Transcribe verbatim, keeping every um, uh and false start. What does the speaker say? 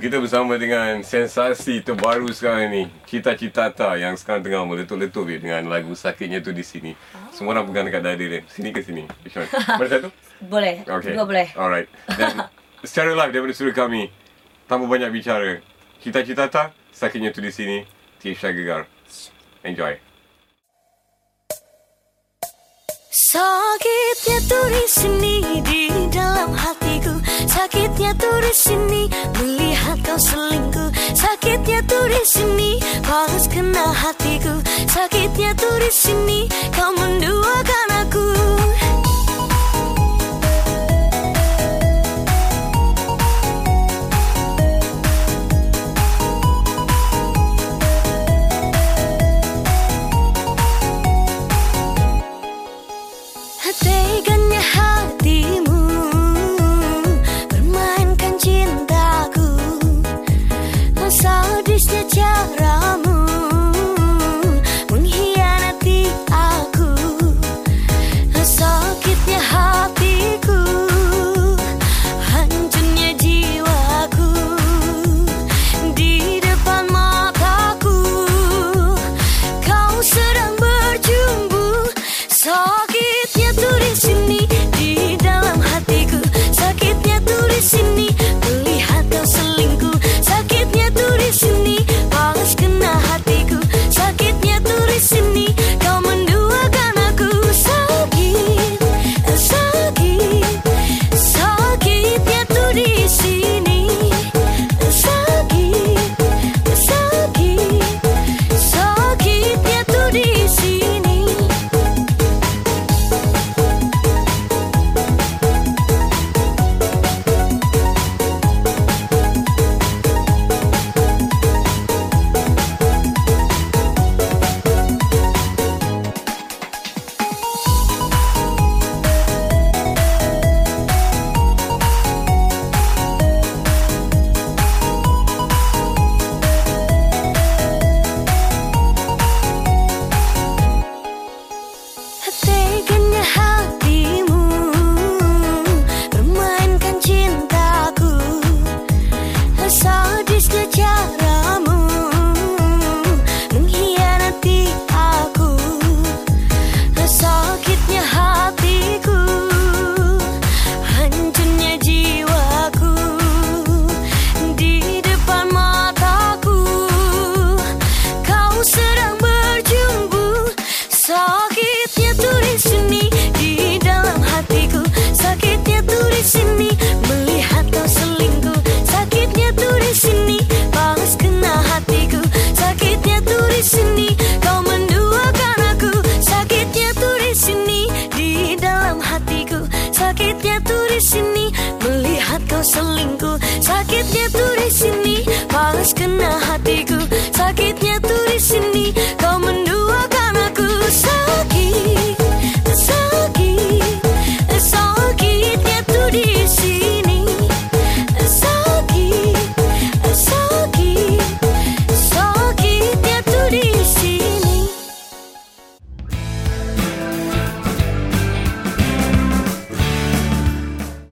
kita bersama dengan sensasi terbaru sekarang ni, Cita Citata, yang sekarang tengah meletup-letup dengan lagu Sakitnya Tu Di Sini. Oh. Semua orang pegang dekat dada dia. Sini ke sini? Which one? Mana satu? Boleh. Okay. Dua boleh. Alright. Dan secara live daripada studio kami, tanpa banyak bicara, Cita Citata, Sakitnya Tu Di Sini, Tisha Gegar. Enjoy. Sakitnya tuh di sini di dalam hatiku. Sakitnya tuh di sini melihat kau selingkuh. Sakitnya tuh di sini panas kena hatiku. Sakitnya tuh di sini kau menduakan aku. Teganya hatimu permainkan cintaku, sadisnya caramu mengkhianati aku. Sakitnya hatiku, hancurnya jiwaku, di depan mataku kau sedang berjumbu. Sakitnya tuh di sini di dalam hatiku. Sakitnya tuh di sini melihat kau selingkuh. Sakitnya tuh di sini panas kena hatiku. Sakitnya tuh di sini kau menduakan aku. Sakit, sakit, sakitnya tuh di sini. Sakit, sakit, sakitnya tuh di sini. Teganya hatimu permainkan cintaku, sadisnya caramu mengkhianati aku. Sakitnya hatiku, hancurnya jiwaku, di depan mataku kau sedang berjumbu. Sakitnya tuh di sini di dalam hatiku. Sakitnya tuh di sini melihat kau selingkuh. Sakitnya tuh di sini panas kena hatiku. Sakitnya tuh di sini kau menduakan aku. Sakitnya tuh di sini di dalam hatiku. Sakitnya tuh di sini melihat kau selingkuh. Sakitnya tuh di sini panas kena hatiku. Sakitnya tuh